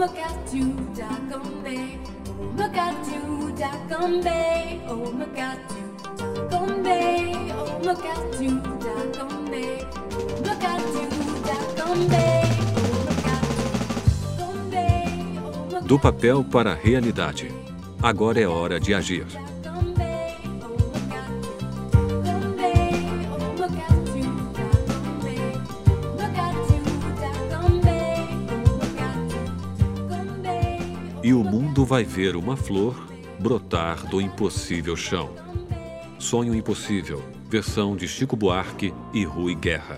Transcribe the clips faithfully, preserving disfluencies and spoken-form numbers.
Mukatu Dagombe, oh Mukatu Dagombe, oh Mukatu Dagombe, oh Mukatu Dagombe, Mukatu Dagombe, oh Mukatu Dagombe. Do papel para a realidade. Agora é hora de agir. E o mundo vai ver uma flor brotar do impossível chão. Sonho Impossível, versão de Chico Buarque e Rui Guerra.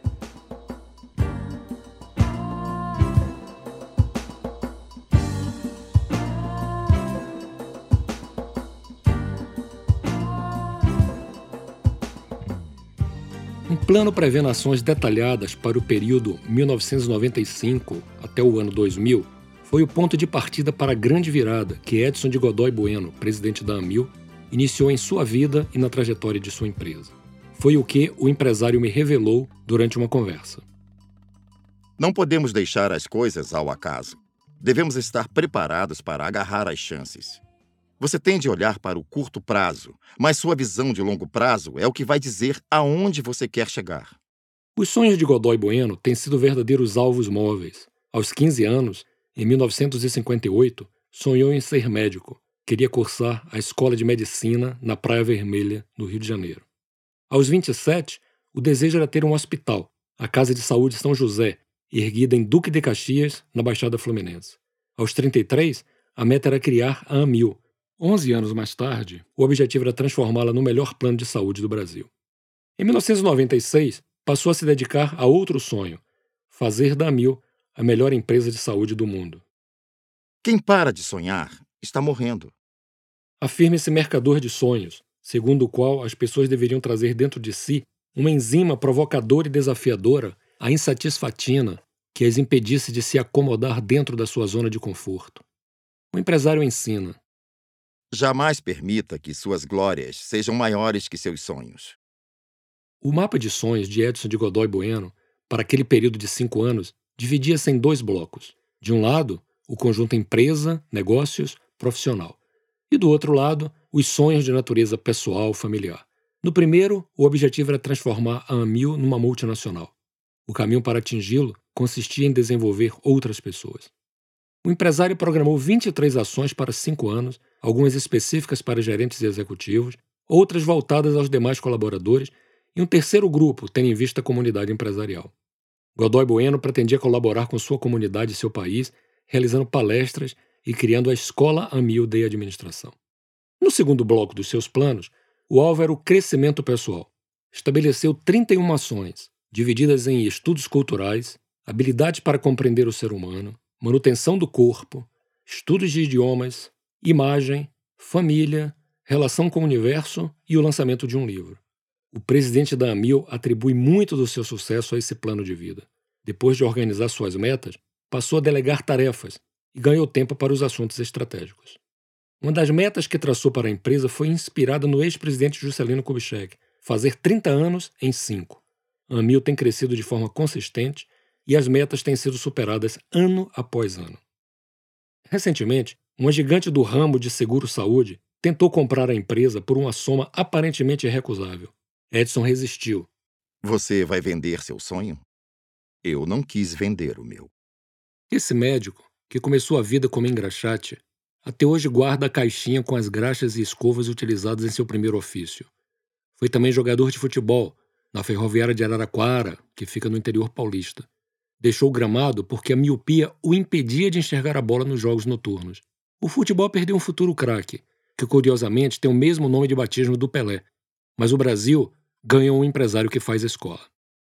Um plano prevendo ações detalhadas para o período mil novecentos e noventa e cinco até o ano dois mil foi o ponto de partida para a grande virada que Edson de Godoy Bueno, presidente da Amil, iniciou em sua vida e na trajetória de sua empresa. Foi o que o empresário me revelou durante uma conversa. Não podemos deixar as coisas ao acaso. Devemos estar preparados para agarrar as chances. Você tem de olhar para o curto prazo, mas sua visão de longo prazo é o que vai dizer aonde você quer chegar. Os sonhos de Godoy Bueno têm sido verdadeiros alvos móveis. Aos quinze anos, em mil novecentos e cinquenta e oito, sonhou em ser médico. Queria cursar a Escola de Medicina na Praia Vermelha, no Rio de Janeiro. Aos vinte e sete, o desejo era ter um hospital, a Casa de Saúde São José, erguida em Duque de Caxias, na Baixada Fluminense. Aos trinta e três, a meta era criar a Amil. Onze anos mais tarde, o objetivo era transformá-la no melhor plano de saúde do Brasil. Em mil novecentos e noventa e seis, passou a se dedicar a outro sonho, fazer da Amil a melhor empresa de saúde do mundo. Quem para de sonhar está morrendo. Afirma esse mercador de sonhos, segundo o qual as pessoas deveriam trazer dentro de si uma enzima provocadora e desafiadora, a insatisfatina, que as impedisse de se acomodar dentro da sua zona de conforto. O empresário ensina: jamais permita que suas glórias sejam maiores que seus sonhos. O mapa de sonhos de Edson de Godoy Bueno, para aquele período de cinco anos, dividia-se em dois blocos. De um lado, o conjunto empresa, negócios, profissional. E do outro lado, os sonhos de natureza pessoal, familiar. No primeiro, o objetivo era transformar a Amil numa multinacional. O caminho para atingi-lo consistia em desenvolver outras pessoas. O empresário programou vinte e três ações para cinco anos, algumas específicas para gerentes e executivos, outras voltadas aos demais colaboradores e um terceiro grupo, tendo em vista a comunidade empresarial. Godoy Bueno pretendia colaborar com sua comunidade e seu país, realizando palestras e criando a Escola Amil de Administração. No segundo bloco dos seus planos, o alvo era o crescimento pessoal. Estabeleceu trinta e uma ações, divididas em estudos culturais, habilidades para compreender o ser humano, manutenção do corpo, estudos de idiomas, imagem, família, relação com o universo e o lançamento de um livro. O presidente da Amil atribui muito do seu sucesso a esse plano de vida. Depois de organizar suas metas, passou a delegar tarefas e ganhou tempo para os assuntos estratégicos. Uma das metas que traçou para a empresa foi inspirada no ex-presidente Juscelino Kubitschek, fazer trinta anos em cinco. A Amil tem crescido de forma consistente e as metas têm sido superadas ano após ano. Recentemente, uma gigante do ramo de seguro-saúde tentou comprar a empresa por uma soma aparentemente irrecusável. Edson resistiu. Você vai vender seu sonho? Eu não quis vender o meu. Esse médico, que começou a vida como engraxate, até hoje guarda a caixinha com as graxas e escovas utilizadas em seu primeiro ofício. Foi também jogador de futebol, na Ferroviária de Araraquara, que fica no interior paulista. Deixou o gramado porque a miopia o impedia de enxergar a bola nos jogos noturnos. O futebol perdeu um futuro craque, que curiosamente tem o mesmo nome de batismo do Pelé, mas o Brasil ganhou um empresário que faz escola.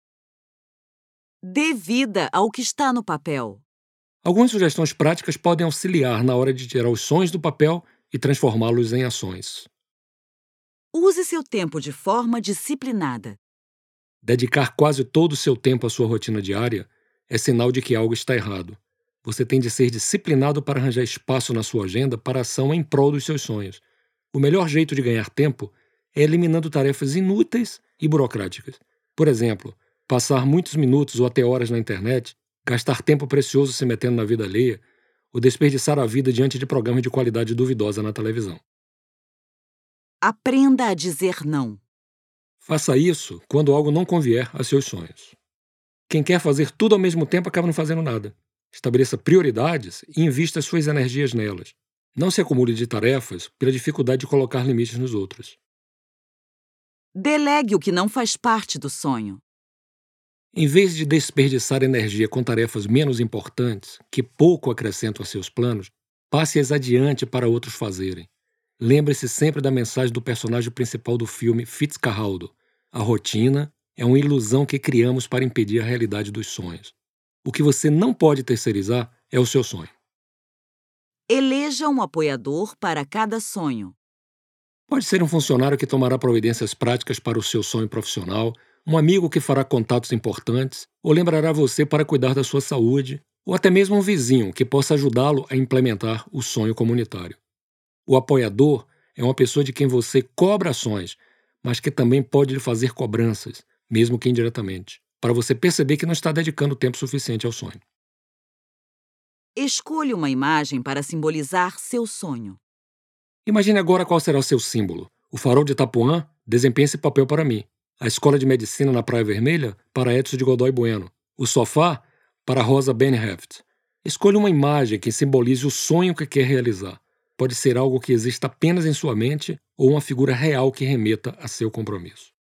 Dê vida ao que está no papel. Algumas sugestões práticas podem auxiliar na hora de tirar os sonhos do papel e transformá-los em ações. Use seu tempo de forma disciplinada. Dedicar quase todo o seu tempo à sua rotina diária é sinal de que algo está errado. Você tem de ser disciplinado para arranjar espaço na sua agenda para ação em prol dos seus sonhos. O melhor jeito de ganhar tempo é eliminando tarefas inúteis e burocráticas. Por exemplo, passar muitos minutos ou até horas na internet, gastar tempo precioso se metendo na vida alheia, ou desperdiçar a vida diante de programas de qualidade duvidosa na televisão. Aprenda a dizer não. Faça isso quando algo não convier a seus sonhos. Quem quer fazer tudo ao mesmo tempo acaba não fazendo nada. Estabeleça prioridades e invista suas energias nelas. Não se acumule de tarefas pela dificuldade de colocar limites nos outros. Delegue o que não faz parte do sonho. Em vez de desperdiçar energia com tarefas menos importantes, que pouco acrescentam a seus planos, passe-as adiante para outros fazerem. Lembre-se sempre da mensagem do personagem principal do filme Fitzcarraldo. A rotina é uma ilusão que criamos para impedir a realidade dos sonhos. O que você não pode terceirizar é o seu sonho. Eleja um apoiador para cada sonho. Pode ser um funcionário que tomará providências práticas para o seu sonho profissional, um amigo que fará contatos importantes, ou lembrará você para cuidar da sua saúde, ou até mesmo um vizinho que possa ajudá-lo a implementar o sonho comunitário. O apoiador é uma pessoa de quem você cobra ações, mas que também pode lhe fazer cobranças, mesmo que indiretamente, para você perceber que não está dedicando tempo suficiente ao sonho. Escolha uma imagem para simbolizar seu sonho. Imagine agora qual será o seu símbolo. O farol de Itapuã desempenha esse papel para mim. A escola de medicina na Praia Vermelha para Edson de Godoy Bueno. O sofá para Rosa Benheft. Escolha uma imagem que simbolize o sonho que quer realizar. Pode ser algo que exista apenas em sua mente ou uma figura real que remeta a seu compromisso.